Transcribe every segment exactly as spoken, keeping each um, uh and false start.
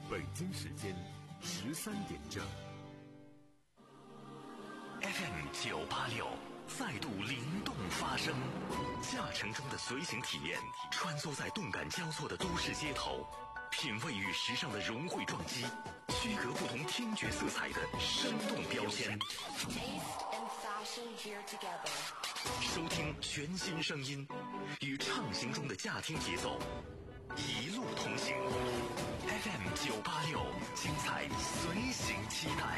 北京时间十三点整。 F M 九八六再度灵动发声，驾乘中的随行体验，穿梭在动感交错的都市街头，品味与时尚的融汇撞击，区隔不同听觉色彩的生动标签。收听全新声音，与畅行中的驾听节奏，一路同行。F M 九八六，精彩随行期待。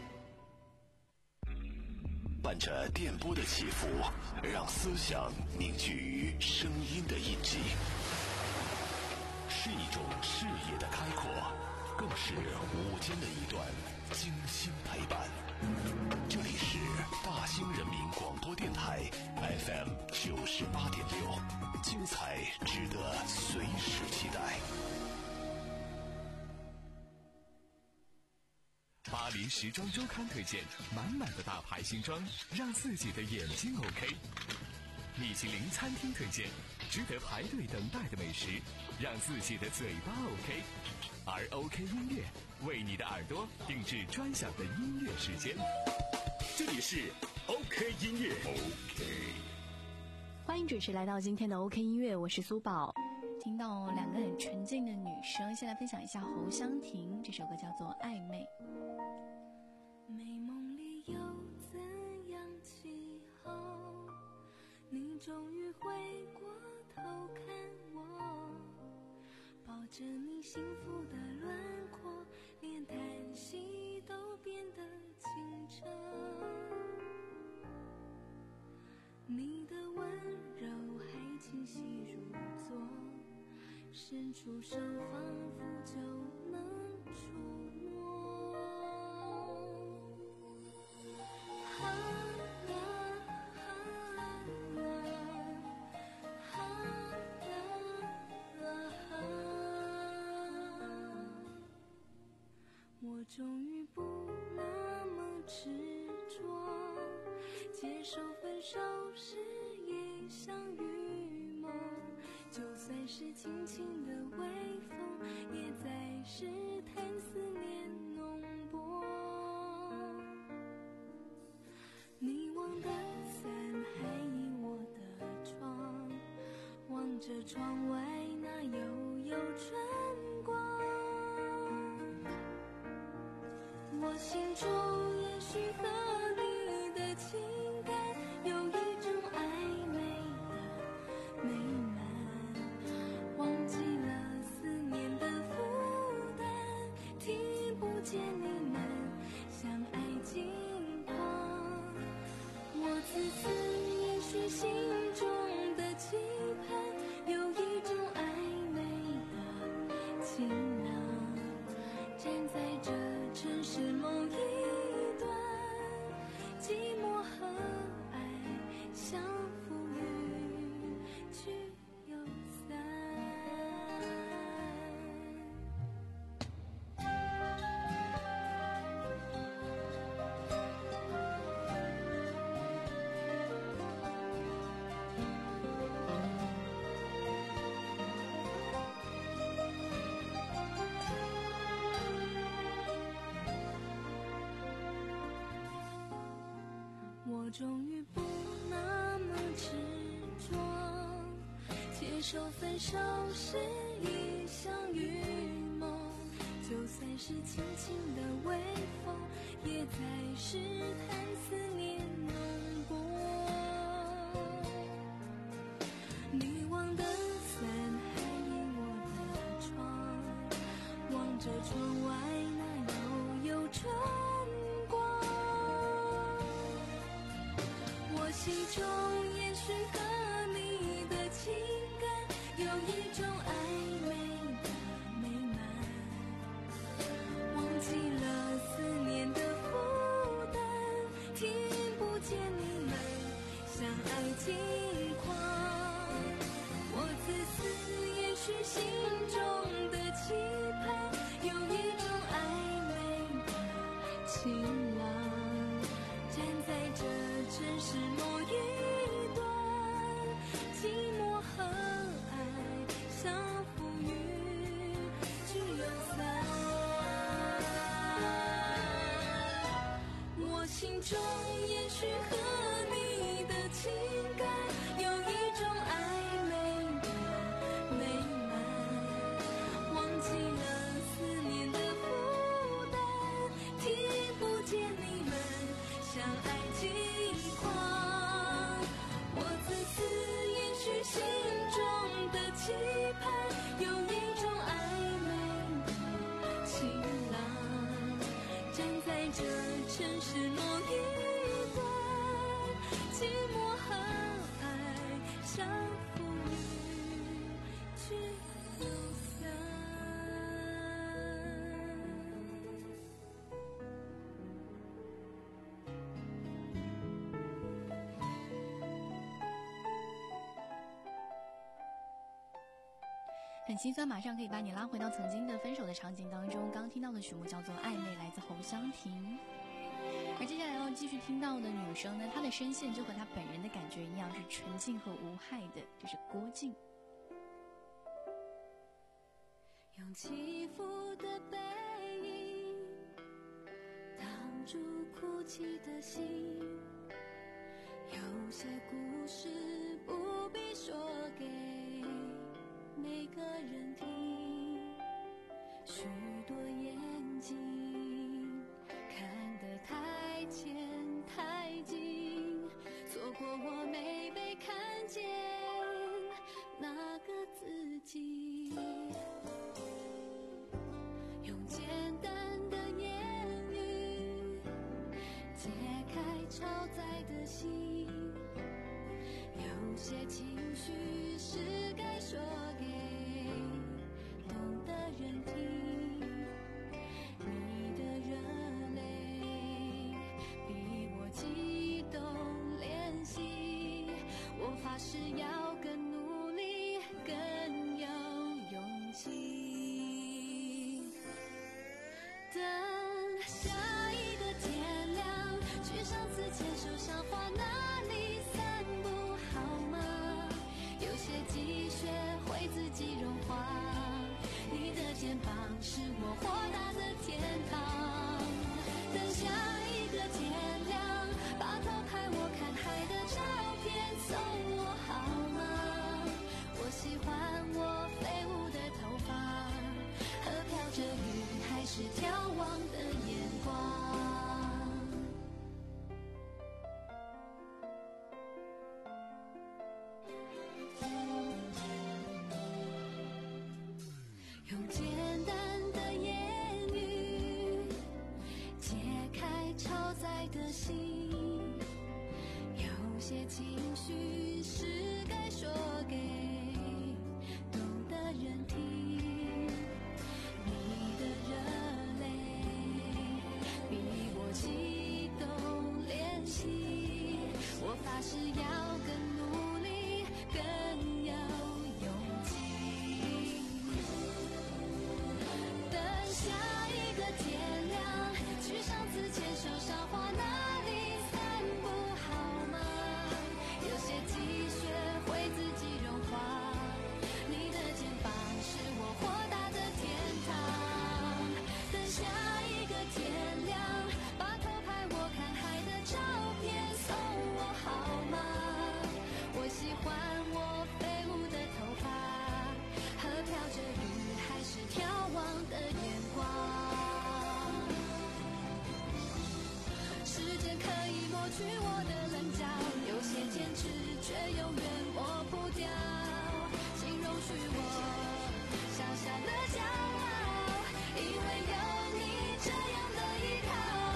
伴着电波的起伏，让思想凝聚于声音的印记，是一种视野的开阔，更是午间的一段精心陪伴。这里是大兴人民广播电台 F M 九十八点六，精彩值得随时期待。 巴黎时装周刊推荐满满的大牌新装，让自己的眼睛 OK。米其林餐厅推荐值得排队等待的美食，让自己的嘴巴 OK。而 OK 音乐为你的耳朵定制专享的音乐时间。这里是 OK 音乐 OK。 欢迎准时来到今天的 OK 音乐，我是苏宝。 听到两个很纯净的女生，先来分享一下侯湘婷，这首歌叫做《暧昧》。 美梦里有怎样气候？你终于回过头看我，抱着你幸福的轮廓，连叹息都变得清澈。你的温柔还清晰如昨，伸出手仿佛就能触摸。啊啊啊啊啊啊啊！我终于不那么执着，接受分手是一场雨梦，就算是轻轻的微风，也在试探思念浓薄。你忘的伞还倚我的窗，望着窗外那悠悠春光。我心中也许和你的情感有一种暧昧的美满，忘记了思念的负担，听不见你们相爱近况。我自私也许心中的期盼有一种暧昧的情囊，站在这城市某一端，寂寞和爱相扶与聚又散。我终于不那么执着，接受分手是一场雨梦，就算是轻轻的微风，也在试探思念浓薄。你忘的伞还倚我的窗，望着窗外那悠悠春光。我心中也许和你的情感有一种暧昧的美满，忘记了思念的负担，听不见你们相爱近况。我自私也许心中的期盼有一种爱中也许和你的情感有一种暧昧的美满，忘记了思念的负担，听不见你们相爱轻狂。我自私，也许心中的期盼有一种暧昧的晴朗，站在这城市某一端，寂寞和爱相逢于聚又散。 很心酸，马上可以把你拉回到曾经的分手的场景当中。刚听到的曲目叫做《暧昧》，来自侯湘婷。而接下来要继续听到的女生呢，她的声线就和她本人的感觉一样，是纯净和无害的，就是郭靖。 用起伏的背影挡住哭泣的心，有些故事不必说给每个人听，许多眼睛看得太浅太近，错过我没被看见那个自己。用简单的言语解开超载的心，有些情绪是该说给懂的人听。你的热泪比我激动怜惜，我发誓要更努力更有勇气。等下一个天亮，去上次牵手赏花那里散步好吗？有些积雪会自己融化，你的肩膀是我豁达的天堂。等下一个天亮，把偷拍我看海的照片送我好吗？我喜欢我飞舞的头发和飘着雨还是眺望的眼光。用简单的言语解开超载的心，有些情绪是该说给懂的人听。你的热泪比我激动怜惜，我发誓要更努力更有勇气。等下一个天亮，去上次牵手赏花那里散步好吗？有些积雪会自己融化，你的肩膀是我豁达的天堂。等下一个天亮，把偷拍我看海的照片送我好吗？我喜欢我飞舞的头发和飘着雨还是眺望的眼光。时间可以抹去我的棱角，有些坚持却永远抹不掉，请容许我小小的骄傲，因为有你这样的依靠。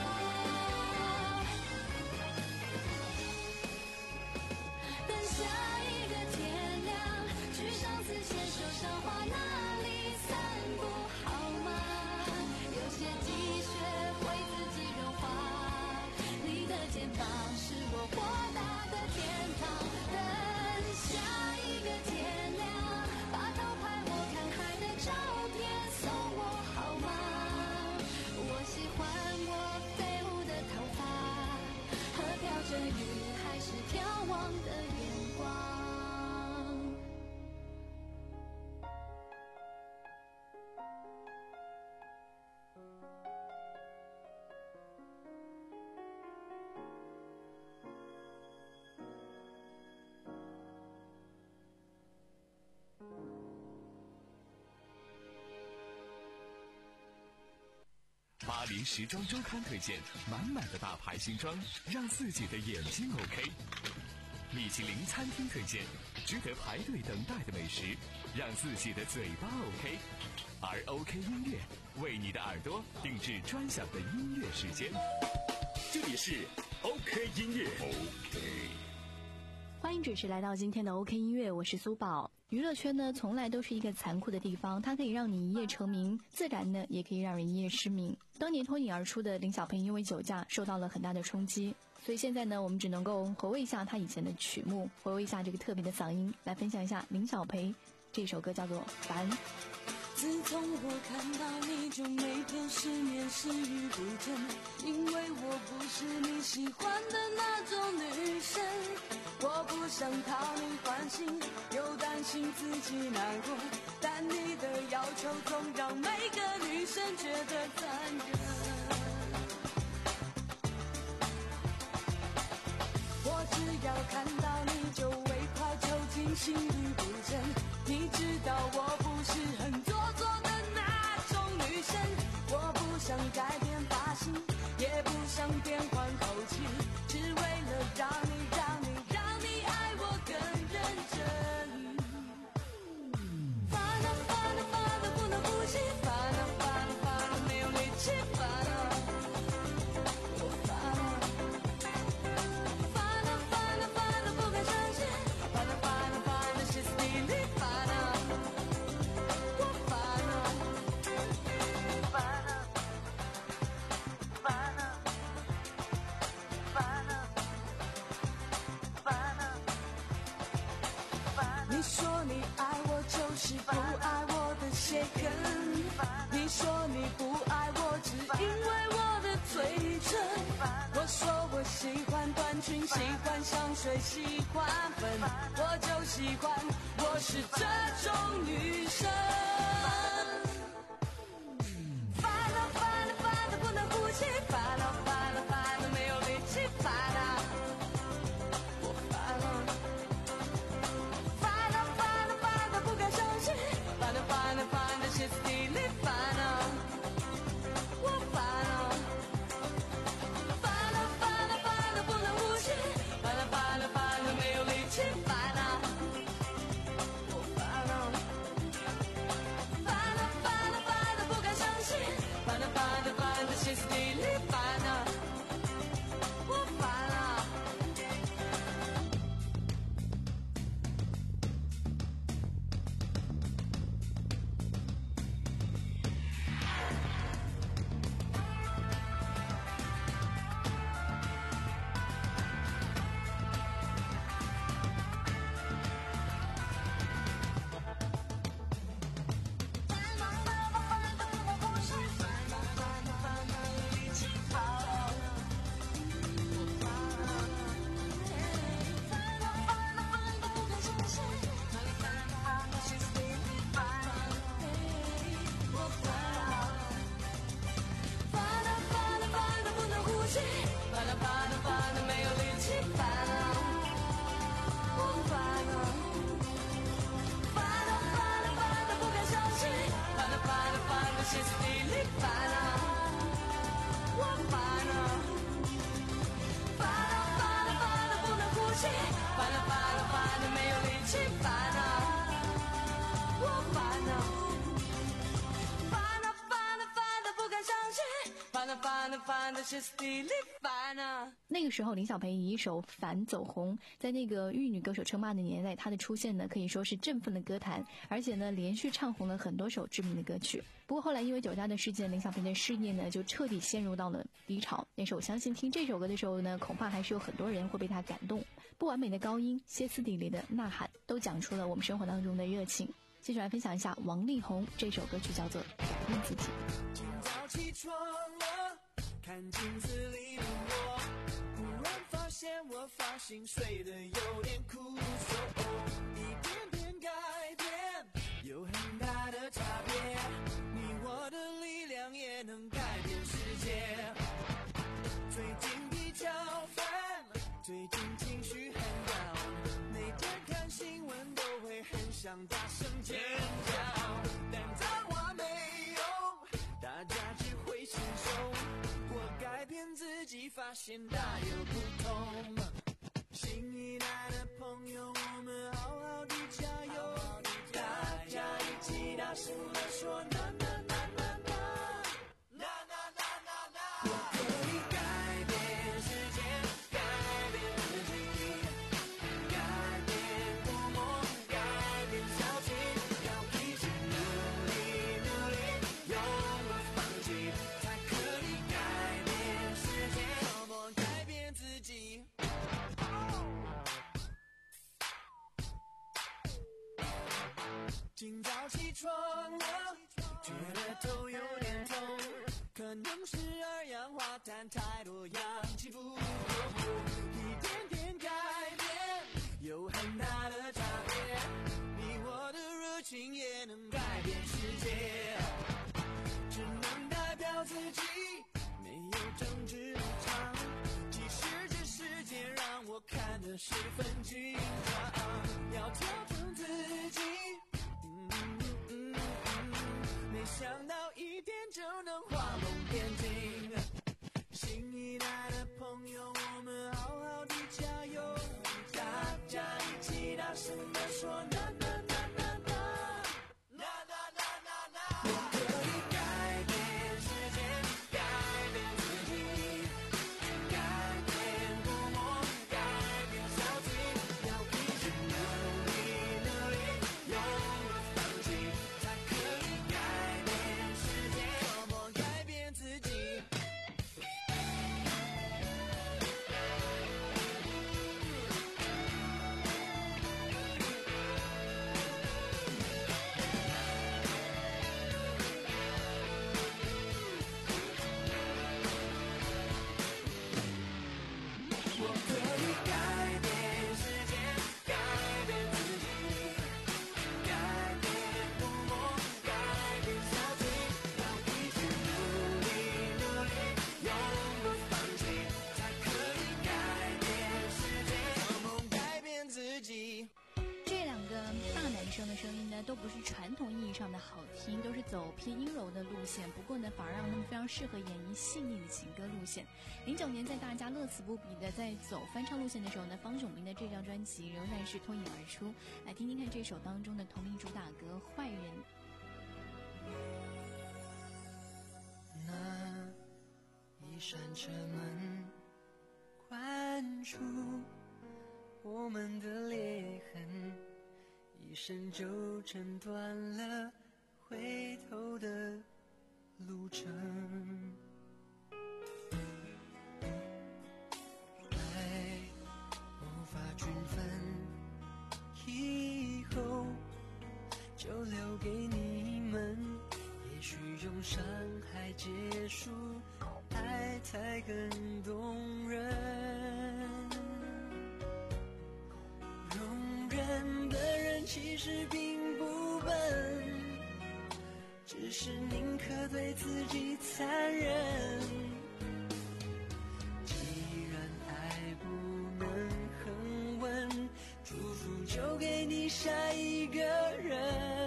等下一个天亮，去上次牵手赏花那里散步好吗？有些积雪会自己融化，你的肩膀是巴黎时装周刊推荐满满的大牌新装，让自己的眼睛 OK。米其林餐厅推荐值得排队等待的美食，让自己的嘴巴 OK。而 OK 音乐为你的耳朵定制专享的音乐时间。 这里是 OK 音乐。OK。 欢迎准时来到今天的 OK 音乐，我是苏宝。娱乐圈呢，从来都是一个残酷的地方，它可以让你一夜成名，自然呢，也可以让人一夜失明。当年脱颖而出的林小培因为酒驾受到了很大的冲击，所以现在呢，我们只能够回味一下他以前的曲目，回味一下这个特别的嗓音，来分享一下林小培这首歌叫做《烦》。 自从我看到你，就每天失眠，食欲不振，因为我不是你喜欢的那种女生。我不想讨你欢心，又担心自己难过，但你的要求总让每个女生觉得残忍。我只要看到你就微快抽筋，心律不整，你知道我不是很做作的那种女生。我不想改变发型，也不想变换口气，只为了让你让你让你爱我更认真。烦啊烦啊烦啊不能呼吸，烦啊烦啊烦啊没有力气，烦啊我烦啊烦啊烦啊烦啊不敢相信，烦啊烦啊烦啊歇斯底里，烦啊我烦啊烦啊烦啊烦啊烦啊烦啊。你说你爱我就是不爱我的血根，你说你不爱我只因为我的嘴唇，我说我喜欢短裙，喜欢香水，喜欢粉，我就喜欢我是这种女生。烦啊烦啊烦啊不能呼吸，烦啊烦啊烦啊没有力气，烦啊我烦啊烦啊烦啊烦啊不敢相信，烦啊烦啊烦啊歇斯底里，烦啊我烦啊烦啊烦啊烦啊不能呼吸，烦啊烦啊烦啊没有力气，烦啊我烦啊烦啊烦啊烦啊不敢相信，烦啊烦啊烦啊歇斯底里，烦啊我烦啊。歇斯底里，烦啊我烦啊烦啊烦啊烦啊不能呼吸，烦啊烦啊烦啊没有力气，烦啊我烦啊烦啊烦啊烦啊不敢相信，烦啊烦啊烦啊歇斯底里，烦啊。 那个时候林小培以一首《烦》走红，在那个玉女歌手称霸的年代，她的出现呢可以说是振奋了歌坛，而且呢连续唱红了很多首知名的歌曲。不过后来因为酒驾的事件，林小培的事业呢就彻底陷入到了低潮。但是我相信听这首歌的时候呢，恐怕还是有很多人会被他感动。不完美的高音，歇斯底里的呐喊，都讲出了我们生活当中的热情。继续来分享一下王力宏这首歌曲，叫做《改变自己》。 今早起床了，看镜子里的我，忽然发现我发型睡得有点枯瘦，一点点改变有很大的差别，你我的力量也能改变世界。最近比较烦，最近情绪很 down， 每天看新闻都会很想大声尖叫，但脏话没用，大家只会伸手发现大有不同。新一代的朋友，我们好好的加油，大家一起大声地说呐呐呐呐呐呐呐呐呐呐。我可以改变世界，改变自己，改变古魔，改变小气，要一起努力努力，永不放弃，才可以改变世界，改变自己。今早起床了，觉得头有点痛，可能是二氧化碳太多，氧气不够，一点点改变有很大的差别，你我的热情也能改变世界，只能代表自己，没有政治立场，即使这世界让我看得十分紧张，要调整自己，没想到一点就能画龙点睛。新一代的朋友，我们好好的加油，大家一起大声地说呐呐呐呐呐呐呐呐呐呐。我可以改变世界，改变自己，改变古魔，改变小气，要一起努力努力，永不放弃，才可以改变世界，改变自己。我可以改变世界，改变自己，改变古魔，改变小气，要一起努力努力，永不放弃，才可以改变世界，改变自己。 这两个大男生的声音呢，都不是传统意义上的好听，都是走偏阴柔的路线。不过呢，反而让他们非常适合演绎细腻的情歌路线。零九年，在大家乐此不疲的在走翻唱路线的时候呢，方炯明的这张专辑仍然是脱颖而出。来听听看这首当中的同名主打歌《坏人》。 那一扇车门关住我们的裂痕，一声就诊断了回头的路程。爱无法均分，以后就留给你们，也许用伤害结束，爱才更动人。容忍的人其实并不笨，只是宁可对自己残忍。既然爱不能恒稳，祝福就给你下一个人。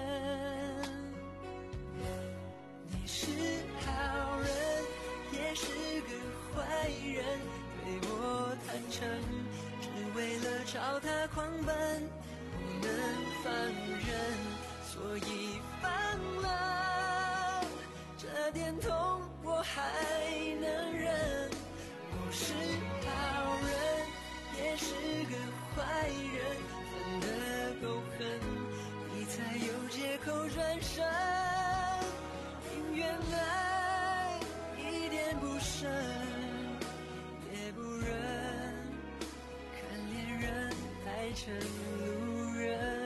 你是好人，也是个坏人，对我坦诚，只为了朝他狂奔，不能放任，所以放了。这点痛我还能忍，我是好人，也是个坏人，分得够狠，你才有借口转身。宁愿爱一点不深，也不忍看恋人爱成路人。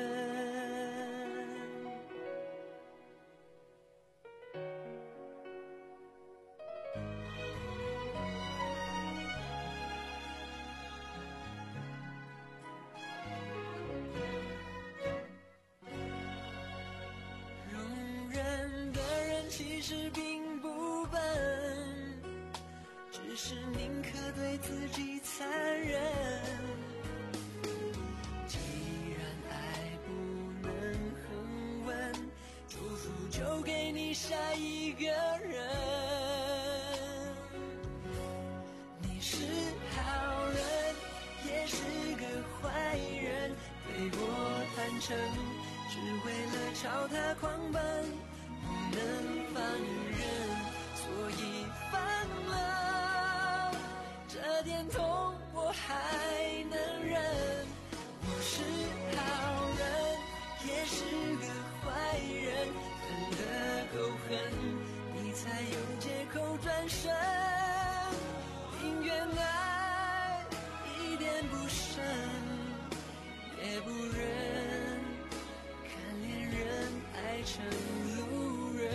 容忍的人其实并不笨，只是宁可对自己残忍。既然爱不能恒稳，祝福就给你下一个人。你是对我坦诚，只为了朝他狂奔，不能放任，所以放了。这点痛我还能忍，我是好人，也是个坏人，分得够狠，你才有借口转身。宁愿爱一点不深，也不忍看恋人爱成路人。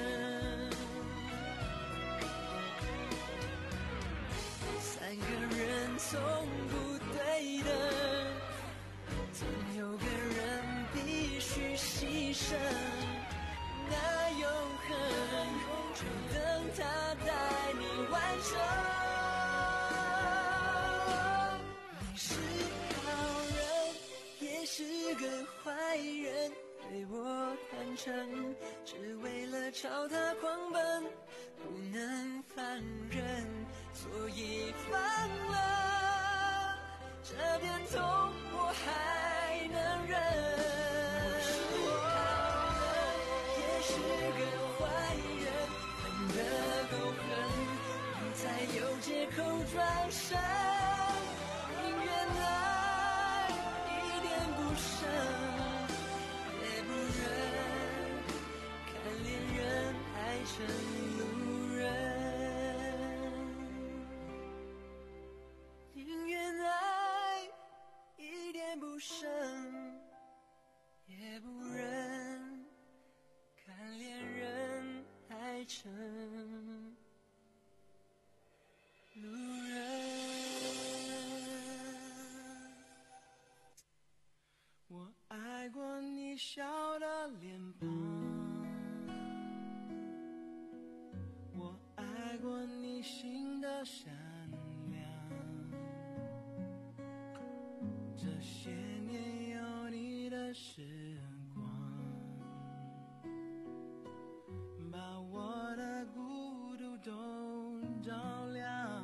三个人从不对等，总有个人必须牺牲。那永恒就等他带你完成。你是好人，也是个坏人，对我坦诚，只为了朝他狂奔，不能放任，所以放了。这点痛我还能忍，我是好人，也是个坏人，分得够狠，你才有借口转身。宁愿爱一点不深，也不忍看恋人爱成路人。宁愿爱一点不深，也不忍看恋人爱成路人。我爱过你笑的脸庞，我爱过你心的善良，这些年有你的时光，把我的孤独都照亮。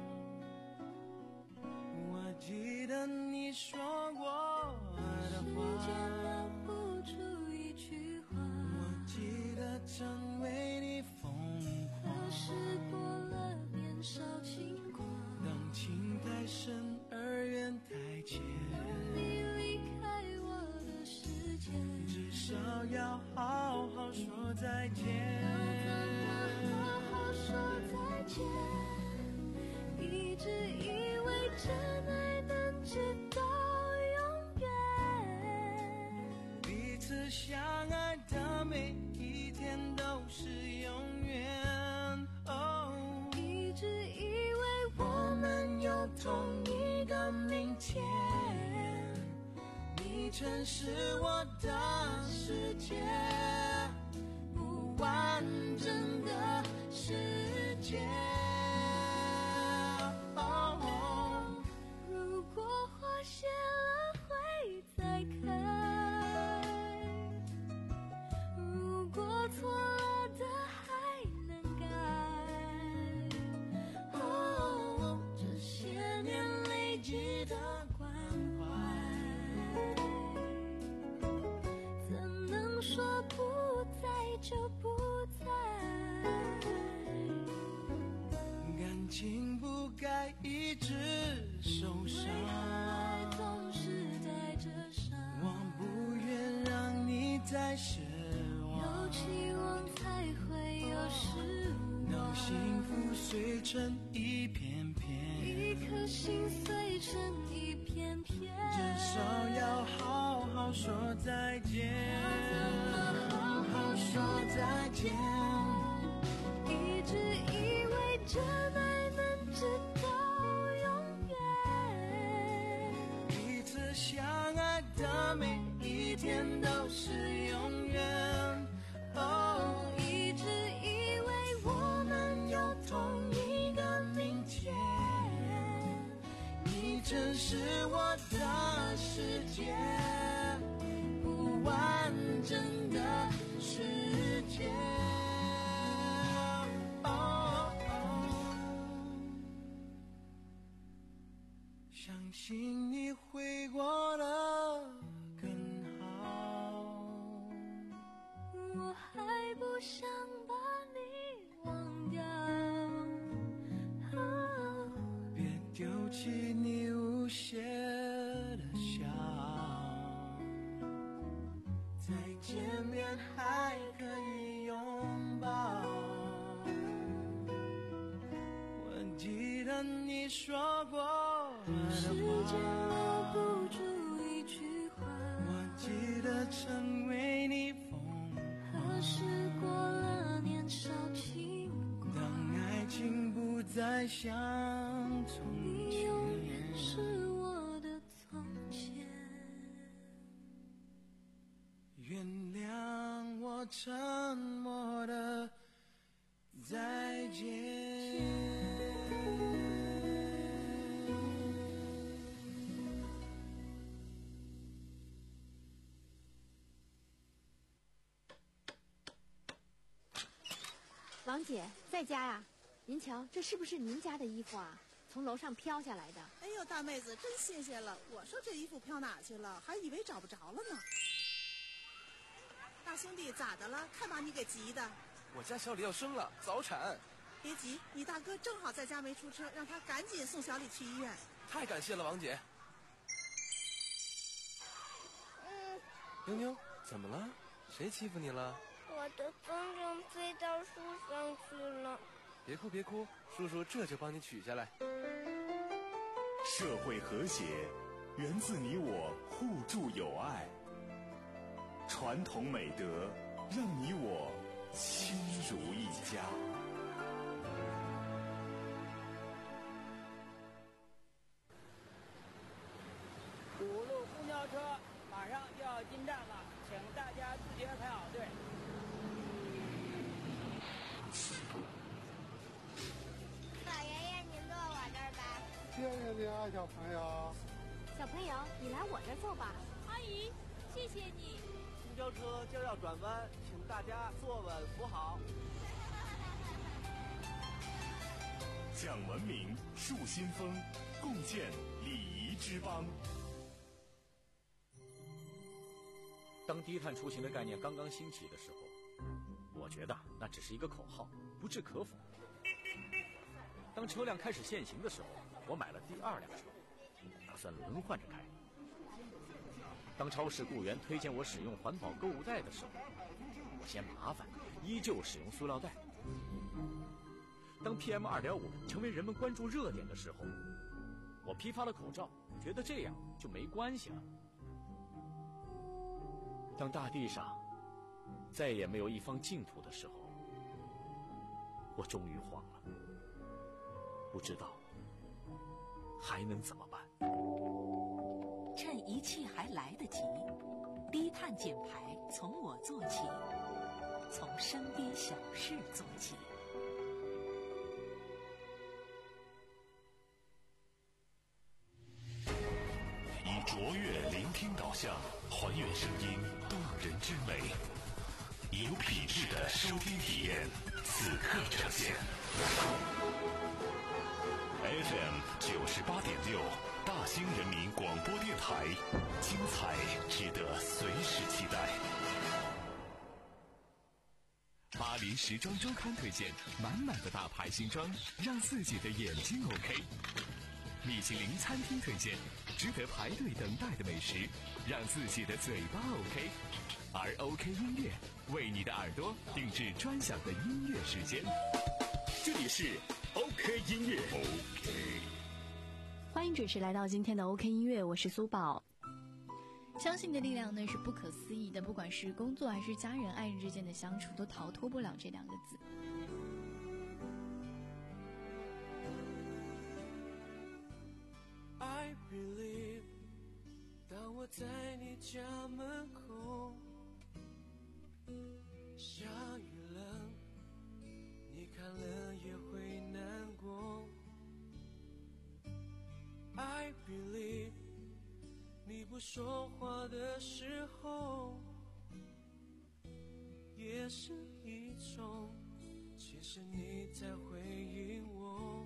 我记得你说过的话，不出一句话，我记得曾为你疯狂，可是过了年少轻狂，当情太深而缘太浅，你离开我的世界，至少要好好说再见。要怎么好好说再见？一直以为真爱能直到永远，彼此相爱的每一天都是永远。哦，一直以为我们有同一个明天，你曾是我的世界，不完整的世界。哦，如果花谢了会再开，如果错了的还能改。哦，这些年累积的关怀，怎能说不在就不在？感情不该一直受伤，总是带着伤，我不愿让你再失望，有期望才会有失望，当幸福碎成一片片，一颗心碎成一片片，至少要好好说再见，好好说再见。一直以为真爱能直到永远，彼此相爱的每一天都是永远。哦，一直以为我们有同一个明天，你曾是我的世界，不完整的世界。哦，相信你会过的。 跟你说过的时间话， 留不住一句话， 我记得成为你风何时过了年少轻狂， 当爱情不再像从你永远是我的从前。 原谅我沉默的再见。 王姐在家呀？您瞧，这是不是您家的衣服啊？从楼上飘下来的。 哎呦，大妹子真新鲜了！我说这衣服飘哪去了，还以为找不着了呢。大兄弟咋的了？看把你给急的。 我家小李要生了，早产。 别急，你大哥正好在家没出车，让他赶紧送小李去医院。 太感谢了，王姐。 嗯， 妞妞，怎么了？谁欺负你了？ 我的风筝飞到树上去了。 别哭别哭，叔叔这就帮你取下来。 社会和谐源自你我互助友爱，传统美德让你我亲如一家。 五路公交车马上就要进站了，请大家自觉排好队。 老爷爷，您坐我这儿吧。 谢谢你啊，小朋友。 小朋友，你来我这儿坐吧。 阿姨，谢谢你。 公交车就要转弯，请大家坐稳扶好。 讲文明，树新风，共建礼仪之邦。 当低碳出行的概念刚刚兴起的时候，我觉得那只是一个口号，不置可否。当车辆开始限行的时候，我买了第二辆车，打算轮换着开。当超市雇员推荐我使用环保购物袋的时候，我嫌麻烦，依旧使用塑料袋。当 P M 二点五 成为人们关注热点的时候，我批发了口罩，觉得这样就没关系了。当大地上再也没有一方净土的时候，我终于慌了，不知道还能怎么办。 趁一切还来得及，低碳减排从我做起，从身边小事做起。 以卓越聆听导向，还原声音动人之美，有品质的收听体验，此刻呈现。F M 九十八点六，大兴人民广播电台，精彩值得随时期待。 巴黎时装周刊推荐满满的大牌新装，让自己的眼睛 OK。米其林餐厅推荐值得排队等待的美食，让自己的嘴巴 OK。而 OK 音乐为你的耳朵定制专享的音乐时间。 这里是 OK 音乐 OK。 欢迎准时来到今天的 OK 音乐，我是苏宝。 相信的力量呢是不可思议的，不管是工作还是家人爱人之间的相处，都逃脱不了这两个字。 I believe， 当我在你家门口，下雨了，你看了也会难过。I believe， 你不说话的时候，也是一种，其实你在回应我。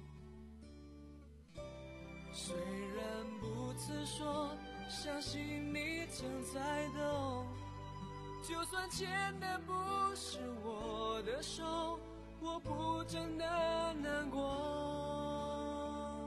虽然不曾说，相信你正在懂。就算牵的不是我的手，我不真的难过。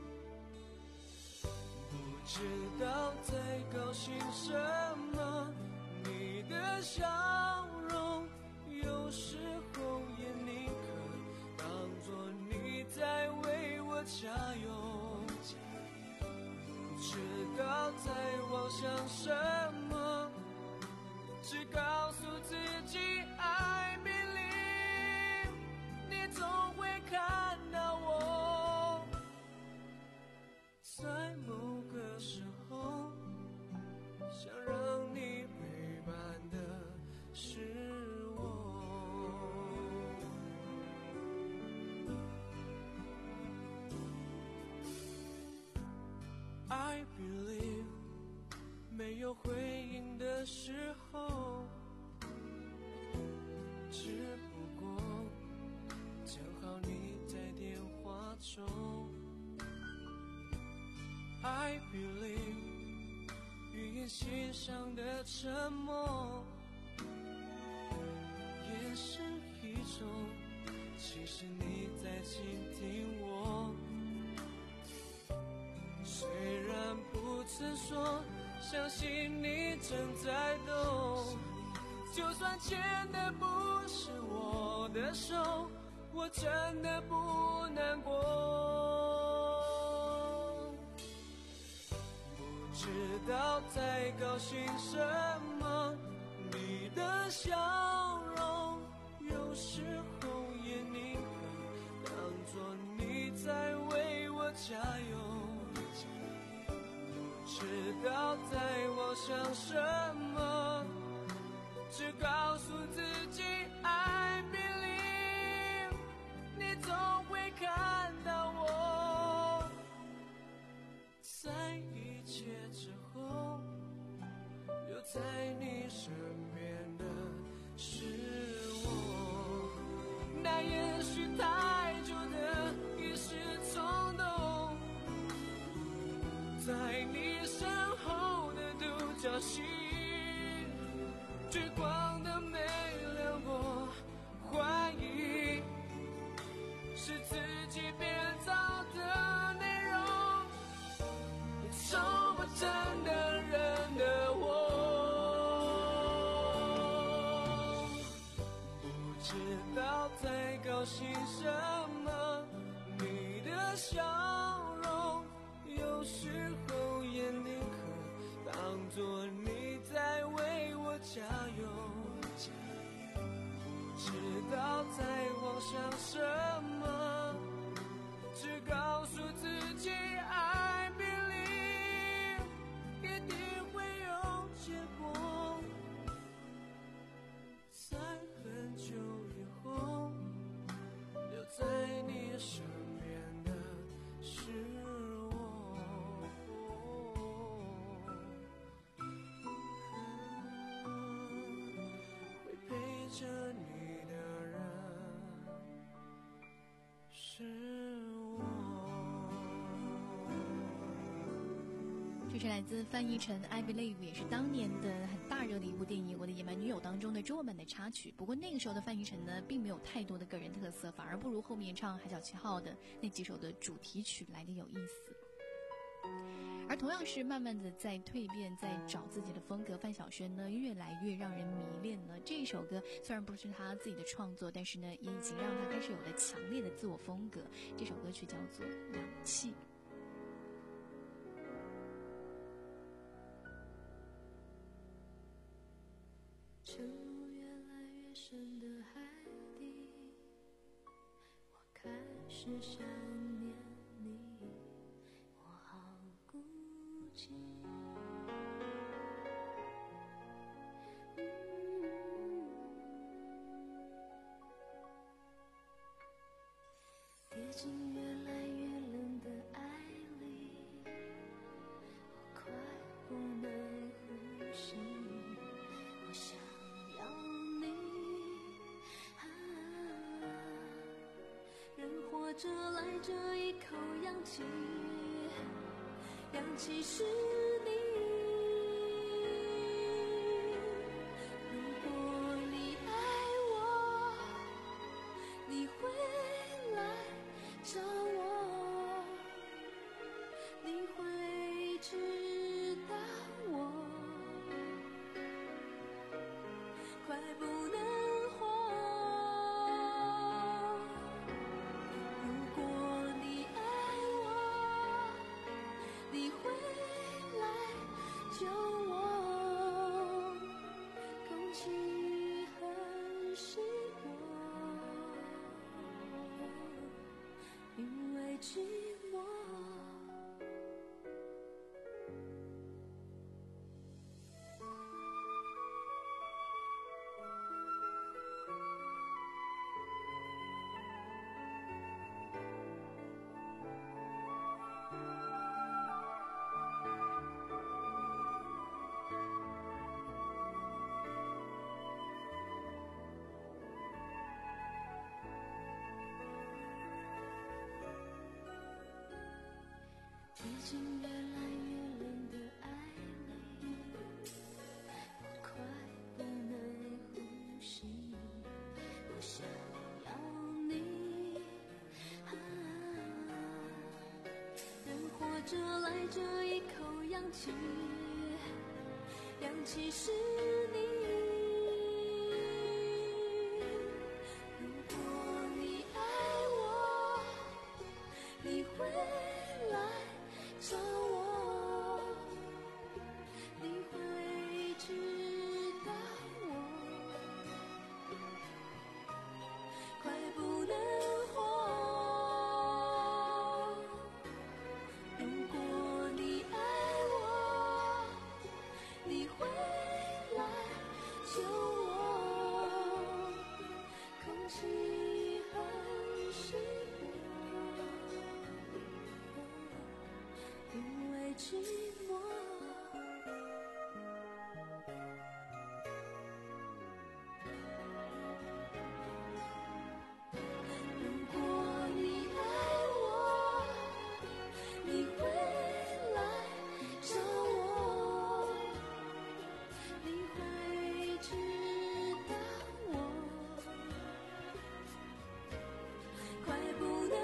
不知道在高兴什么，你的笑容有时候也宁可当作你在为我加油，不知道在妄想什么，只告诉自己 I believe 你总会看到我，在某个时候想让你陪伴的是我。I believe 没有回应的时候，只不过正好你在电话中。I believe 语言欣赏的沉默，也是一种其实你在倾听我。虽然不曾说相信你正在动，就算牵的不是我的手，我真的不难过。不知道在高兴什么，你的笑容有时候也宁可当作你在为我加油。不知道在妄想什么，只告诉自己 I believe 你总会看到我，在一切之后留在你身边的是我。那也许太久的一时冲动，在你身后的独角戏，聚光灯没亮过，怀疑是自己编造的内容，丑不成的人的我。不知道在高兴什么，你的笑容有时候也宁可当作你在为我加油。不知道在妄想什么，只告诉自己 I believe 一定会有结果。在很久以后留在你身边的是着你的人是我。 这是来自翻译成 I Believe， 也是当年的很大热的一部电影《我的野蛮女友》当中的中文版的插曲。不过那个时候的翻译成呢，并没有太多的个人特色，反而不如后面唱《海角七号》的那几首的主题曲来的有意思。而同样是慢慢的在蜕变，在找自己的风格，范晓萱呢越来越让人迷恋了。这一首歌虽然不是他自己的创作，但是呢也已经让他开始有了强烈的自我风格。这首歌曲叫做《氧气》。 沉入越来越深的海底，我开始想念你，我好孤寂。嗯，跌进越来越冷的爱里，我快不能呼吸，我想要你，啊，人活着来这一口氧气，氧气是你。如果你爱我，你会来找我，你会知道我快不能活。如果你爱近越来越冷的爱恋，快不能呼吸，我想要你，啊，能活着来这一口氧气，氧气是你。寂寞。如果你爱我，你会来找我，你会知道我快不能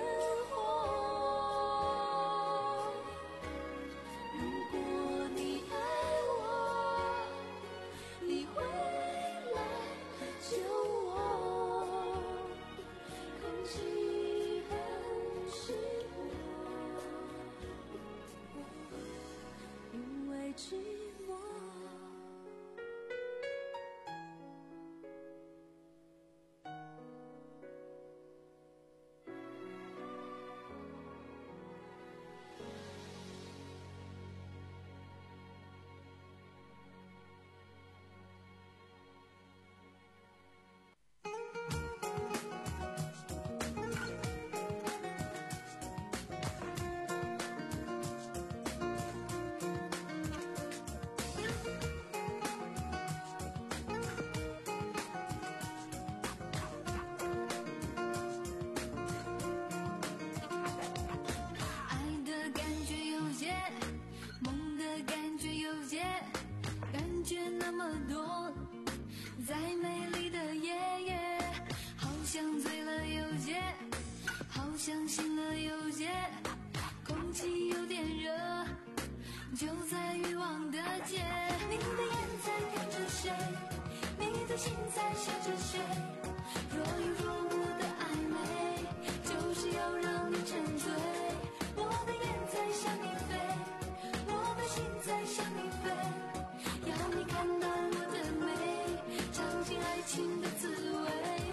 再美丽的夜夜，好像醉了有些，好像醒了有些，空气有点热，就在欲望的街。你的眼在看着谁？你的心在想着谁？若有若无的暧昧，就是要让你沉醉。我的眼在向你飞，我的心在向你飞，要你看到我的美，尝尽爱情的滋味。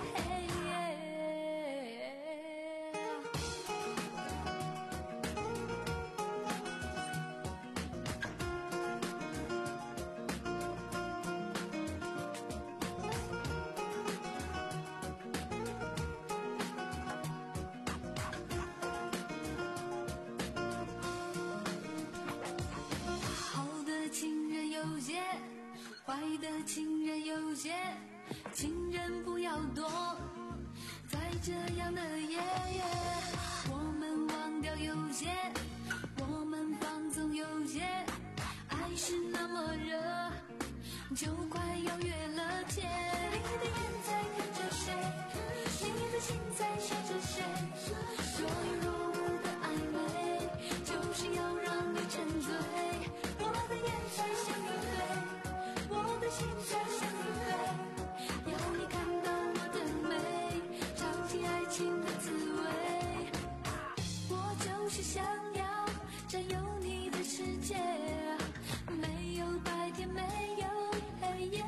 好的情人有些，坏的情人有些，情人不要多，在这样的夜夜，我们忘掉有些，我们放纵有些，爱是那么热，就快要越了界。你的眼在看着谁？你的心在想着谁？若有若无的暧昧，就是要让你沉醉。我的眼在向你飞，我的心在向你飞，要你看到我的美，尝尽爱情的滋味。我就是想要占有你的世界，没有白天没有黑夜，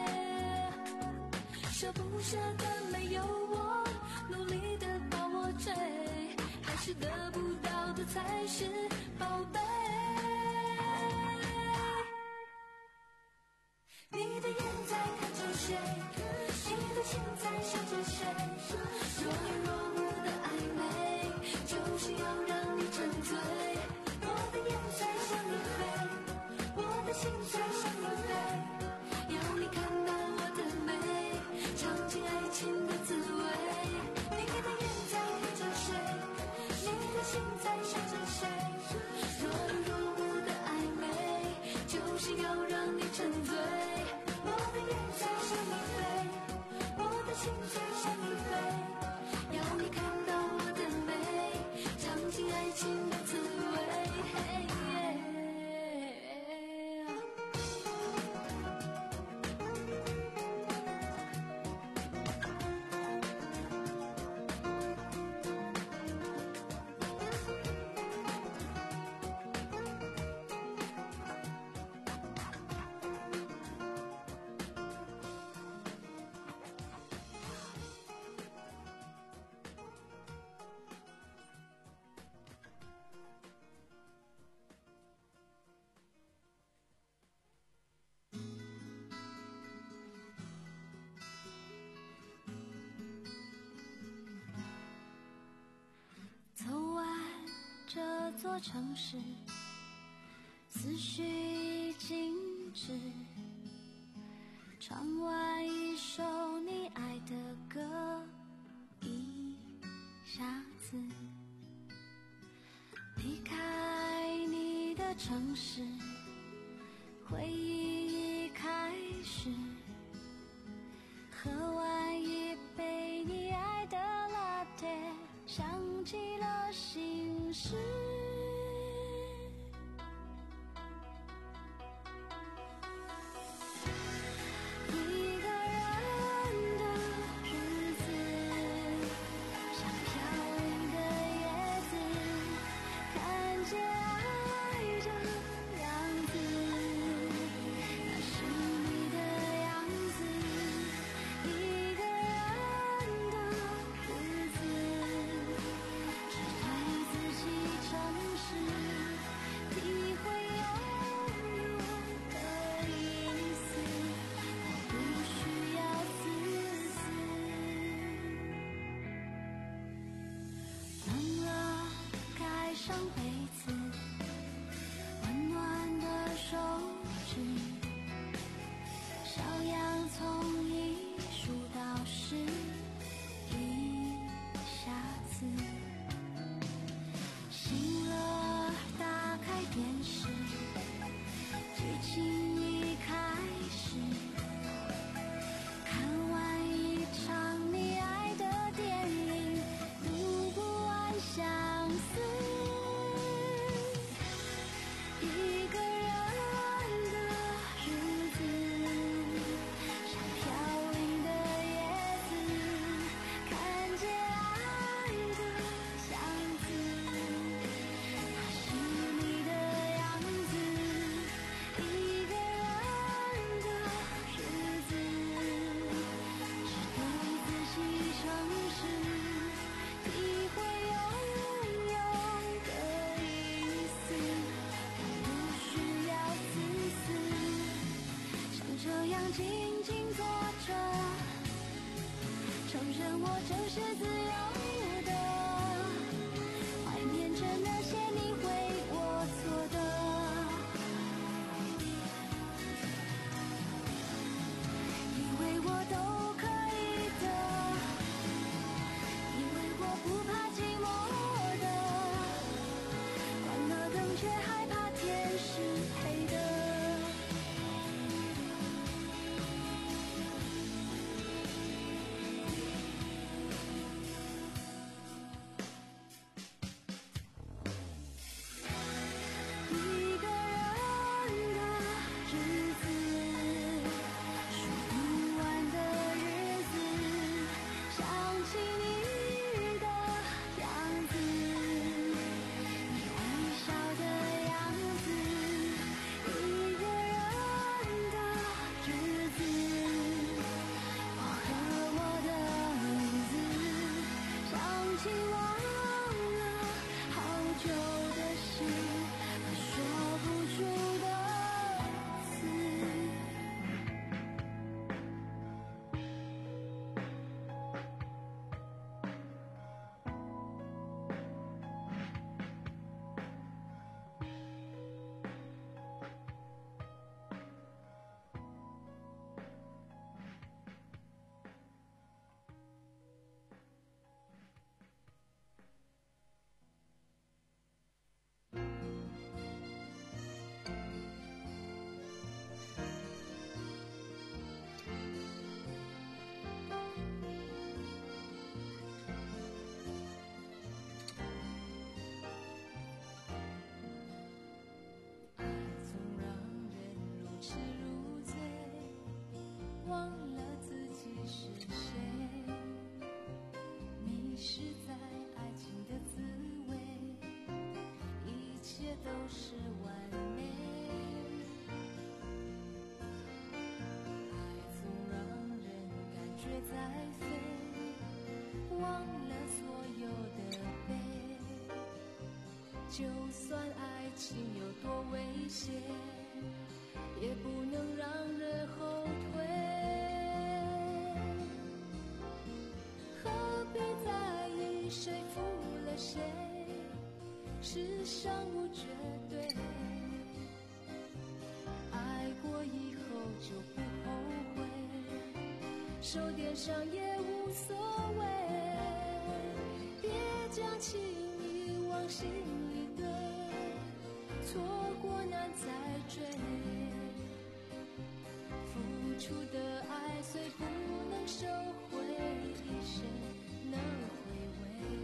舍不舍得没有我，努力的把我追，还是得不到的才是宝贝。你的眼在看着谁？你的心在想着谁？若有若无的暧昧，就是要让你沉醉。我的眼在向你飞，我的心在向你飞，要你看到我的美，尝尽爱情的滋味。你的眼在看着谁？你的心在想着谁？若这座城市，思绪静止，唱完一首你爱的歌，一下子离开你的城市，回忆已开始，喝完一杯你爱的 latte， 想起了心事。上杯子，温暖的手指，小洋葱一数到十，一下子醒了，打开电视，剧情已开始，看完一场你爱的电影，读不完相思。一个人的日子，像飘零的叶子，看见爱的相子，那是你的样子。一个人的日子，是对自己诚实，体会拥有的意思。这样静静坐着，承认我就是自由的，怀念着那些你为我做的，以为我都可以的，以为我不怕寂寞的，关了灯却害怕天是黑的。 就算爱情有多危险，也不能让人后退。何必在意谁负了谁？ 世上无绝对，爱过以后就不后悔，手点上也无所谓，别将情意往心里堆，错过难再追，付出的爱虽不能收回，谁能回味？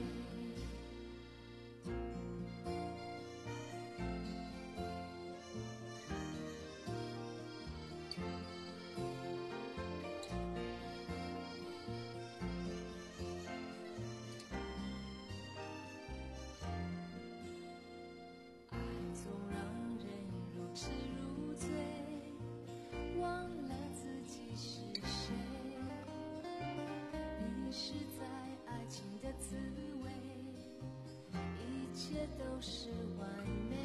爱总让人如痴如醉，忘了自己是谁，迷失在爱情的滋味，一切都是完美。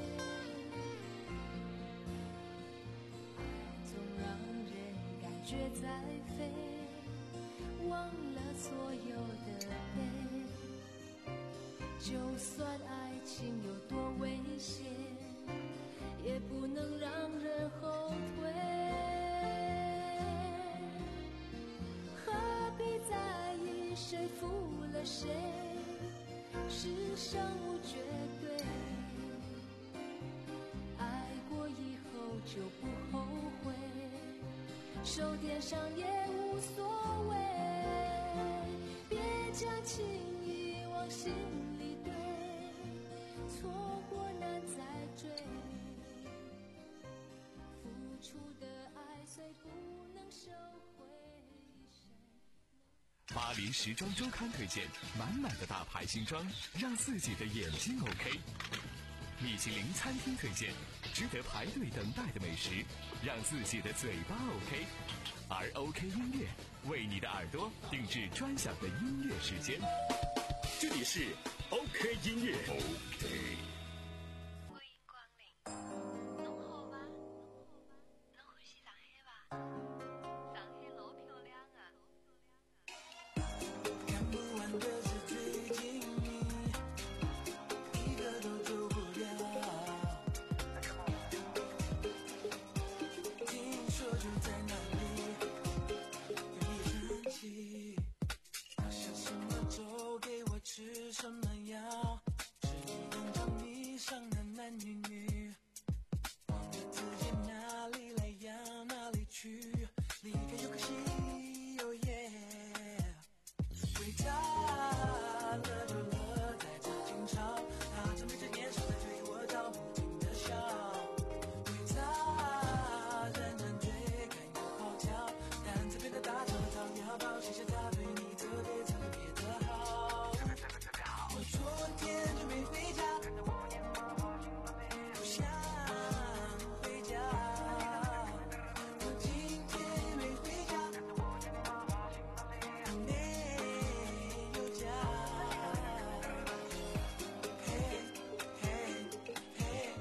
爱总让人感觉在飞，忘了所有的悲，就算爱情有多危险，也不能让人后退。何必在意谁负了谁？世上无绝对，爱过以后就不后悔，手点上也无所谓，别将情意往心里堆，错过难再追，付出的爱虽不能收回。 巴黎时装周刊推荐满满的大牌新装，让自己的眼睛 OK。米其林餐厅推荐值得排队等待的美食，让自己的嘴巴 OK。而 OK 音乐为你的耳朵定制专享的音乐时间。 这里是 OK 音乐 OK。 吃什么药？是一种叫迷上的男女女，忘了自己哪里来呀哪里去，离开又可惜又耶，回家了就乐在这劲潮，他正背着年少在对我找不停的笑，回家认真追赶又好巧，但这边的大桥的糖要包，谢谢他对你特别特别的好。我昨天就没回家，不想回家。我今天也没回家，没有家。嘿嘿嘿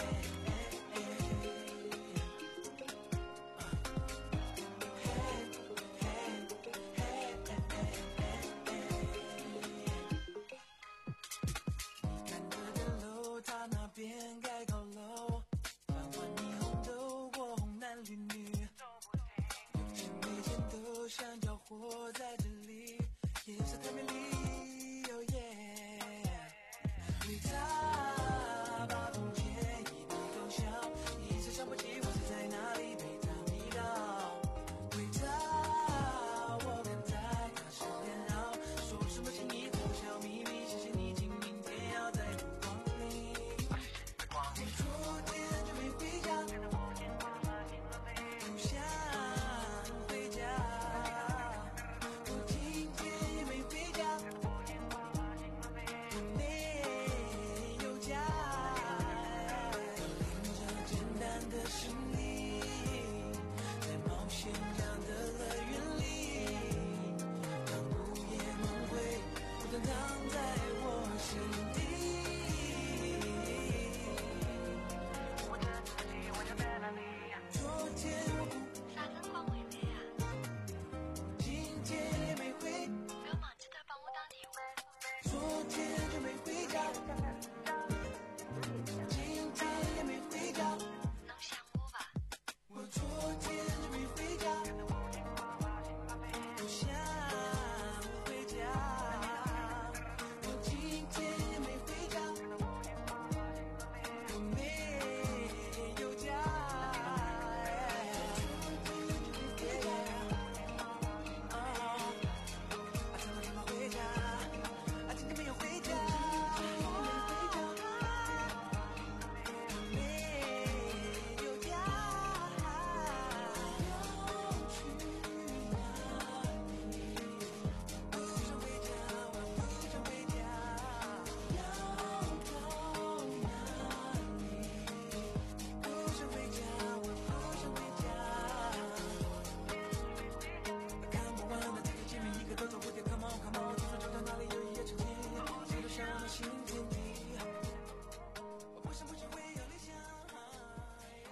那边盖高楼，繁华霓虹斗过红男绿女，有钱没钱都想交活在这里，夜色太美丽，哦耶！回家把从前一笔勾销，一直想不起我是在哪里被他迷倒。回家我跟在他身边绕，说什么心意偷笑秘密，谢谢你今明天要在不光临。我昨天就没回家，不想回家。我今天也没回家，没有家。拎着简单的行李，在冒险家的乐园里，当午夜梦回，不断躺在我心底。昨天我不啥辰光回来呀？ 今天也没回， 不要忘记得帮我打电话。 昨天就没回家。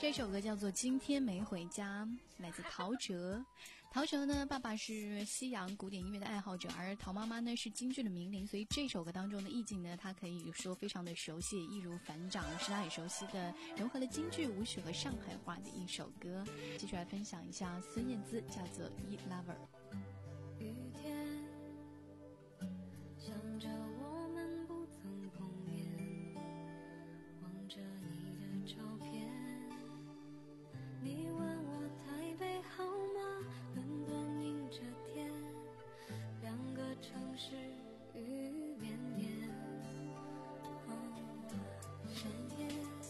这首歌叫做《今天没回家》，来自陶喆。陶喆呢，爸爸是西洋古典音乐的爱好者，而陶妈妈呢是京剧的名伶，所以这首歌当中的意境呢，他可以说非常的熟悉，易如反掌，是他很熟悉的，融合了京剧、舞曲和上海话的一首歌。继续来分享一下孙燕姿，叫做《E Lover》。 雨天，想着我们不曾碰面，望着你的照片，你问我台北好吗？伦敦阴着天，两个城市雨绵绵。哦，深夜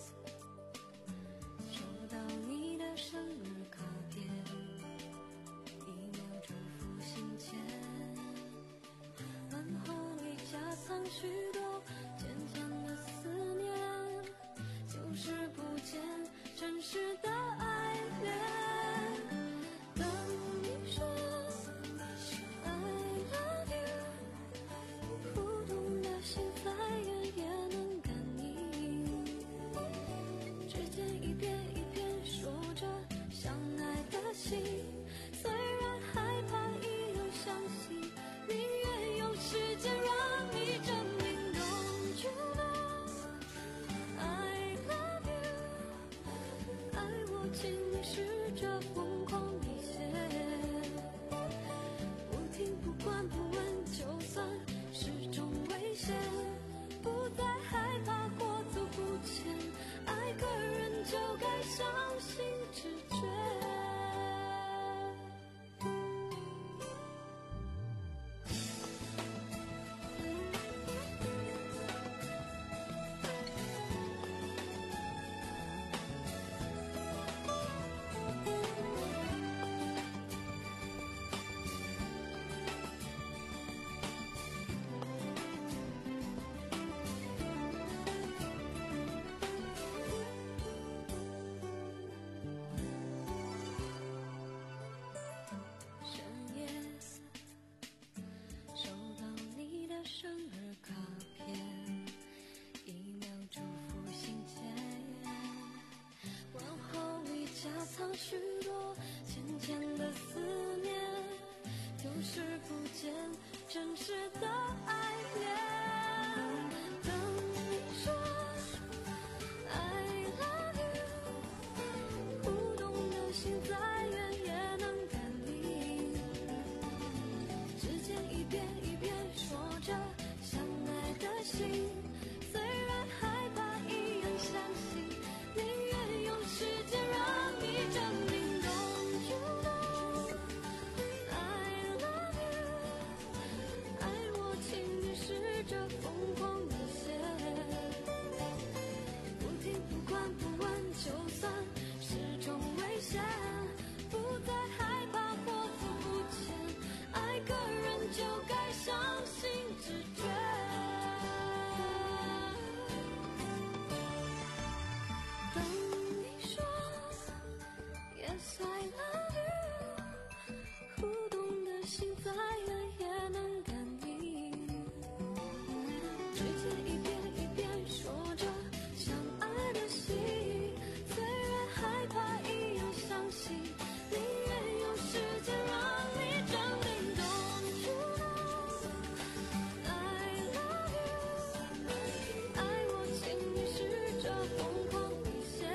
收到你的生日卡片，一秒祝福信笺，问候里夹藏许多浅浅的思念，就是不见真实的爱恋。等你说 I love you， 扑通的心再远也能感应，指尖一遍一遍说着相爱的心，虽然害怕亦又相信，宁愿用时间让你证明。Don't you know I love you， 爱我请你试着疯狂一些，不听不管不问，就算是种危险，不再害怕或走不前，爱个人就该相信直觉。深夜收到你的生日卡片，一秒祝福信笺，问候里夹藏许多浅浅的思念，就是不见真实的爱恋。等你说 I love you， 扑通的心再远也能感应，指尖一遍一遍说着相爱的心，虽然害怕亦仍相信，宁愿用时间让你证明。Don't you know I love you， 爱我请你试着疯狂一些，不听不管不问，就算是种危险，不再害怕或走不前，爱个人就该相信直觉。等你说 Yes I love you， 扑通的心再远也能感应，指尖一遍一遍说着相爱的心，虽然害怕亦又相信，宁愿用时间让你证明。Don't you know I love you， 爱我请你试着疯狂一些，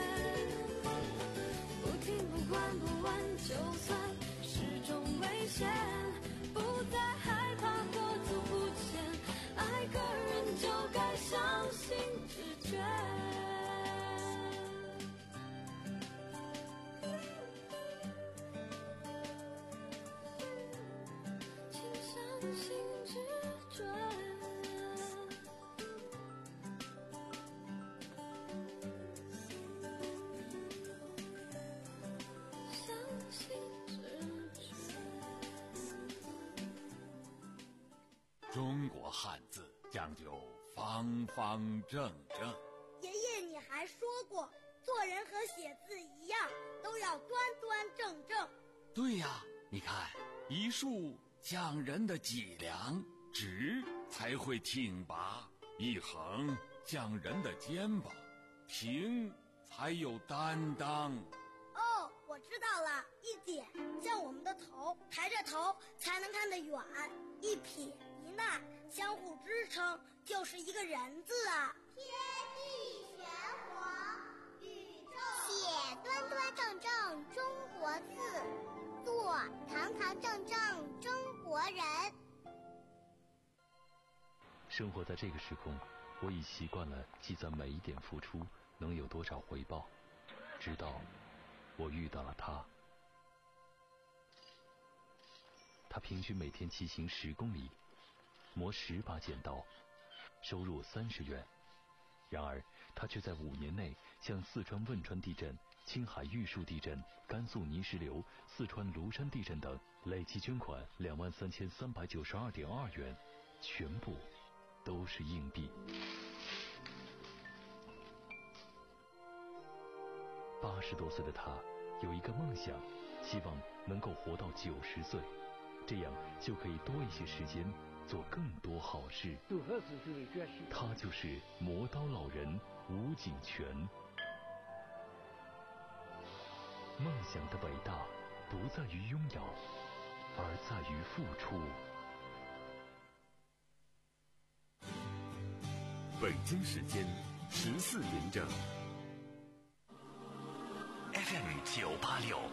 不听不管不问，就算是种危险，不再害怕或走不前，爱个人就该相信直觉。请相信直觉。相信直觉。 中国汉字讲究方方正正。 爷爷，你还说过，做人和写字一样，都要端端正正。 对呀，你看，一竖讲人的脊梁，直才会挺拔；一横讲人的肩膀，平才有担当。 哦，我知道了，一点像我们的头，抬着头才能看得远，一撇一捺相互支撑，就是一个人字啊。 天地玄黄，宇宙写端端正正中国字，做堂堂正正中国人。 生活在这个时空，我已习惯了计算每一点付出能有多少回报，直到我遇到了他。他平均每天骑行十公里，磨十把剪刀，收入三十元。然而他却在五年内向四川汶川地震、青海玉树地震、甘肃泥石流、四川庐山地震等累计捐款两万三千三百九十二点二元，全部都是硬币。八十多岁的他有一个梦想，希望能够活到九十岁，这样就可以多一些时间做更多好事。他就是磨刀老人吴景全。梦想的伟大不在于拥有，而在于付出。 北京时间十四点整。 F M 九八六